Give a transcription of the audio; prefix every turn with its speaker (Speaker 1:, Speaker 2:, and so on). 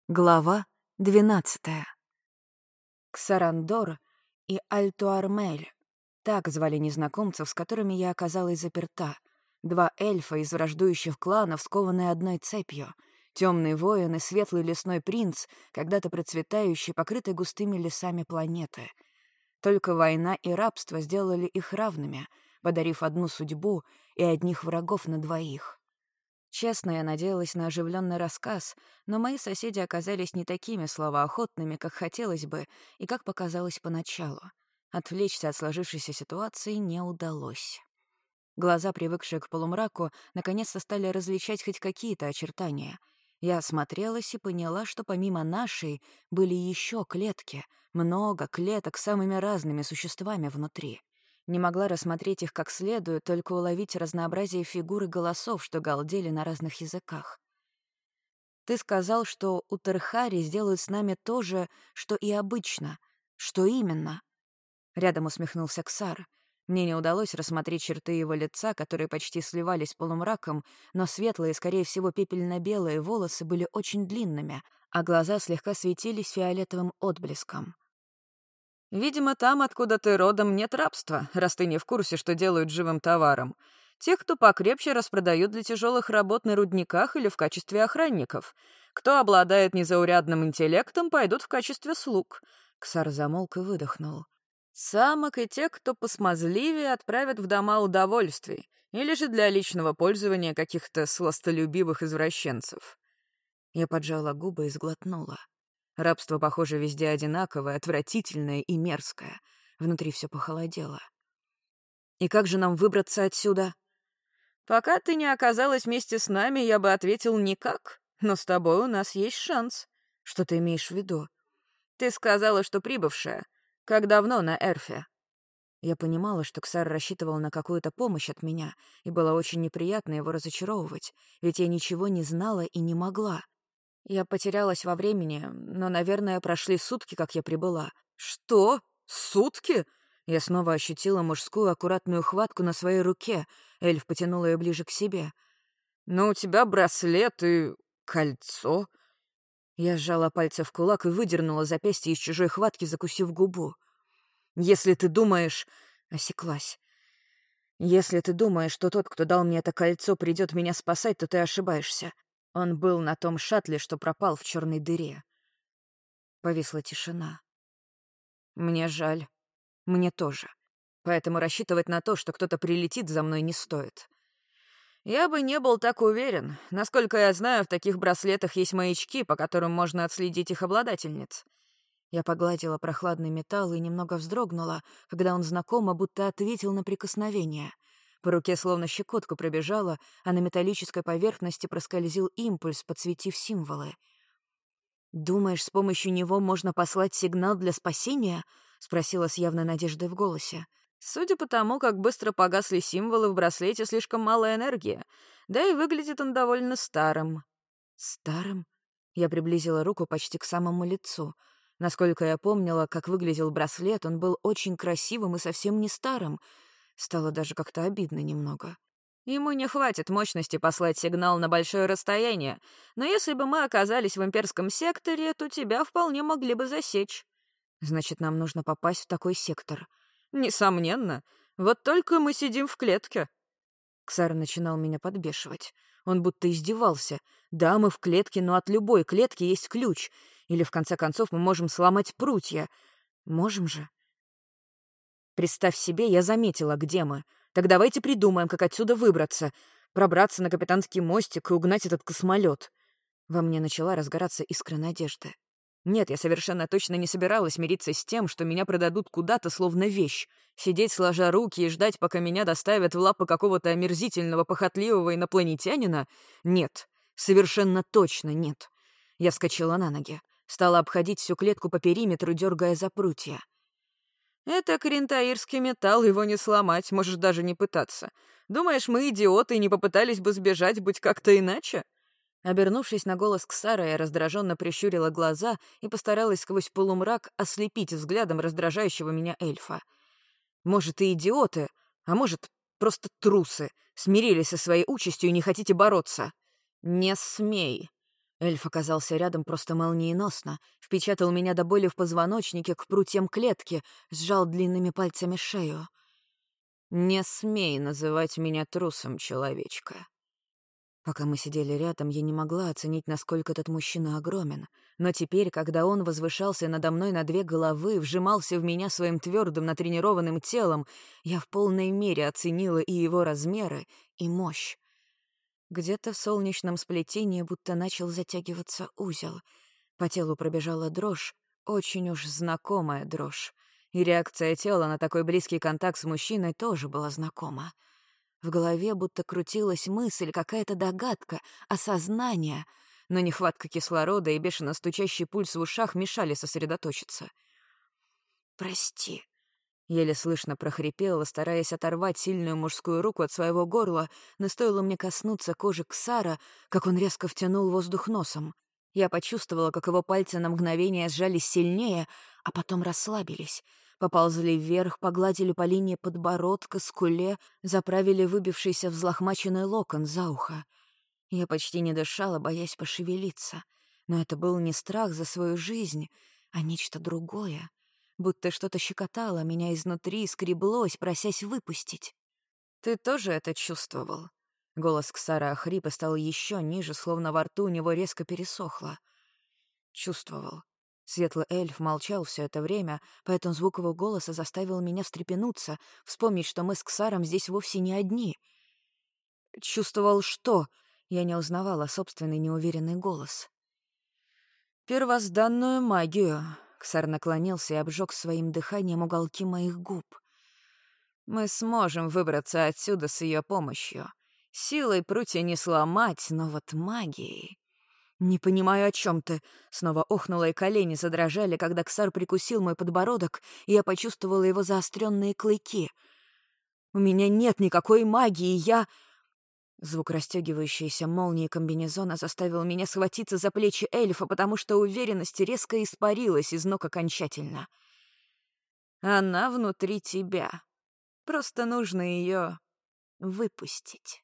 Speaker 1: Глава 12. Ксарандор и Альтуармель. Так звали незнакомцев, с которыми я оказалась заперта. Два эльфа из враждующих кланов, скованные одной цепью. Темный воин и светлый лесной принц, когда-то процветающий, покрытый густыми лесами планеты. Только война и рабство сделали их равными, подарив одну судьбу и одних врагов на двоих. Честно, я надеялась на оживленный рассказ, но мои соседи оказались не такими словоохотными, как хотелось бы и как показалось поначалу. Отвлечься от сложившейся ситуации не удалось. Глаза, привыкшие к полумраку, наконец-то стали различать хоть какие-то очертания. Я осмотрелась и поняла, что помимо нашей были еще клетки, много клеток с самыми разными существами внутри. Не могла рассмотреть их как следует, только уловить разнообразие фигур и голосов, что галдели на разных языках. «Ты сказал, что у Терхари сделают с нами то же, что и обычно. Что именно?» Рядом усмехнулся Ксар. Мне не удалось рассмотреть черты его лица, которые почти сливались с полумраком, но светлые, скорее всего, пепельно-белые волосы были очень длинными, а глаза слегка светились фиолетовым отблеском. «Видимо, там, откуда ты родом, нет рабства, раз ты не в курсе, что делают живым товаром. Тех, кто покрепче, распродают для тяжелых работ на рудниках или в качестве охранников. Кто обладает незаурядным интеллектом, пойдут в качестве слуг». Ксар замолк и выдохнул. «Самок и тех, кто посмазливее, отправят в дома удовольствий, или же для личного пользования каких-то сластолюбивых извращенцев». Я поджала губы и сглотнула. Рабство, похоже, везде одинаковое, отвратительное и мерзкое. Внутри все похолодело. «И как же нам выбраться отсюда?» «Пока ты не оказалась вместе с нами, я бы ответил никак. Но с тобой у нас есть шанс». «Что ты имеешь в виду?» «Ты сказала, что прибывшая. Как давно на Эрфе?» Я понимала, что Ксар рассчитывал на какую-то помощь от меня, и было очень неприятно его разочаровывать, ведь я ничего не знала и не могла. Я потерялась во времени, но, наверное, прошли сутки, как я прибыла. «Что? Сутки?» Я снова ощутила мужскую аккуратную хватку на своей руке. Эльф потянул ее ближе к себе. «Но у тебя браслет и кольцо». Я сжала пальцы в кулак и выдернула запястье из чужой хватки, закусив губу. «Если ты думаешь...» — осеклась. «Если ты думаешь, что тот, кто дал мне это кольцо, придет меня спасать, то ты ошибаешься. Он был на том шаттле, что пропал в черной дыре». Повисла тишина. «Мне жаль. Мне тоже. Поэтому рассчитывать на то, что кто-то прилетит за мной, не стоит». «Я бы не был так уверен. Насколько я знаю, в таких браслетах есть маячки, по которым можно отследить их обладательниц». Я погладила прохладный металл и немного вздрогнула, когда он знакомо будто ответил на прикосновение. По руке словно щекотку пробежала, а на металлической поверхности проскользил импульс, подсветив символы. «Думаешь, с помощью него можно послать сигнал для спасения?» — спросила с явной надеждой в голосе. «Судя по тому, как быстро погасли символы в браслете, слишком мало энергии. Да и выглядит он довольно старым». «Старым?» Я приблизила руку почти к самому лицу. Насколько я помнила, как выглядел браслет, он был очень красивым и совсем не старым. Стало даже как-то обидно немного. Ему не хватит мощности послать сигнал на большое расстояние, но если бы мы оказались в имперском секторе, то тебя вполне могли бы засечь». «Значит, нам нужно попасть в такой сектор». «Несомненно. Вот только мы сидим в клетке». Ксар начинал меня подбешивать. Он будто издевался. «Да, мы в клетке, но от любой клетки есть ключ. Или, в конце концов, мы можем сломать прутья. Можем же?» «Представь себе, я заметила, где мы. Так давайте придумаем, как отсюда выбраться. Пробраться на капитанский мостик и угнать этот космолет». Во мне начала разгораться искра надежды. Нет, я совершенно точно не собиралась мириться с тем, что меня продадут куда-то словно вещь. Сидеть сложа руки и ждать, пока меня доставят в лапы какого-то омерзительного, похотливого инопланетянина? Нет, совершенно точно нет. Я вскочила на ноги, стала обходить всю клетку по периметру, дергая за прутья. «Это карентаирский металл, его не сломать, можешь даже не пытаться. Думаешь, мы идиоты и не попытались бы сбежать, будь как-то иначе?» Обернувшись на голос Ксара, я раздраженно прищурила глаза и постаралась сквозь полумрак ослепить взглядом раздражающего меня эльфа. «Может, и идиоты, а может, просто трусы, смирились со своей участью и не хотите бороться?» «Не смей!» Эльф оказался рядом просто молниеносно, впечатал меня до боли в позвоночнике к прутьям клетки, сжал длинными пальцами шею. «Не смей называть меня трусом, человечка». Пока мы сидели рядом, я не могла оценить, насколько этот мужчина огромен. Но теперь, когда он возвышался надо мной на 2 головы, вжимался в меня своим твердым, натренированным телом, я в полной мере оценила и его размеры, и мощь. Где-то в солнечном сплетении будто начал затягиваться узел. По телу пробежала дрожь, очень уж знакомая дрожь. И реакция тела на такой близкий контакт с мужчиной тоже была знакома. В голове будто крутилась мысль, какая-то догадка, осознание, но нехватка кислорода и бешено стучащий пульс в ушах мешали сосредоточиться. «Прости», — еле слышно прохрипела, стараясь оторвать сильную мужскую руку от своего горла, но стоило мне коснуться кожи Ксара, как он резко втянул воздух носом. Я почувствовала, как его пальцы на мгновение сжались сильнее, а потом расслабились. Поползли вверх, погладили по линии подбородка, скуле, заправили выбившийся взлохмаченный локон за ухо. Я почти не дышала, боясь пошевелиться. Но это был не страх за свою жизнь, а нечто другое. Будто что-то щекотало меня изнутри, скреблось, просясь выпустить. «Ты тоже это чувствовал?» Голос Ксара охрип и стал еще ниже, словно во рту у него резко пересохло. «Чувствовал». Светлый эльф молчал все это время, поэтому звук его голоса заставил меня встрепенуться, вспомнить, что мы с Ксаром здесь вовсе не одни. «Чувствовал что?» Я не узнавала собственный неуверенный голос. «Первозданную магию», — Ксар наклонился и обжег своим дыханием уголки моих губ. «Мы сможем выбраться отсюда с ее помощью. Силой прутья не сломать, но вот магией...» «Не понимаю, о чем ты». Снова охнула, и колени задрожали, когда Ксар прикусил мой подбородок, и я почувствовала его заостренные клыки. «У меня нет никакой магии, я...» Звук расстегивающейся молнии комбинезона заставил меня схватиться за плечи эльфа, потому что уверенность резко испарилась из ног окончательно. «Она внутри тебя. Просто нужно ее выпустить».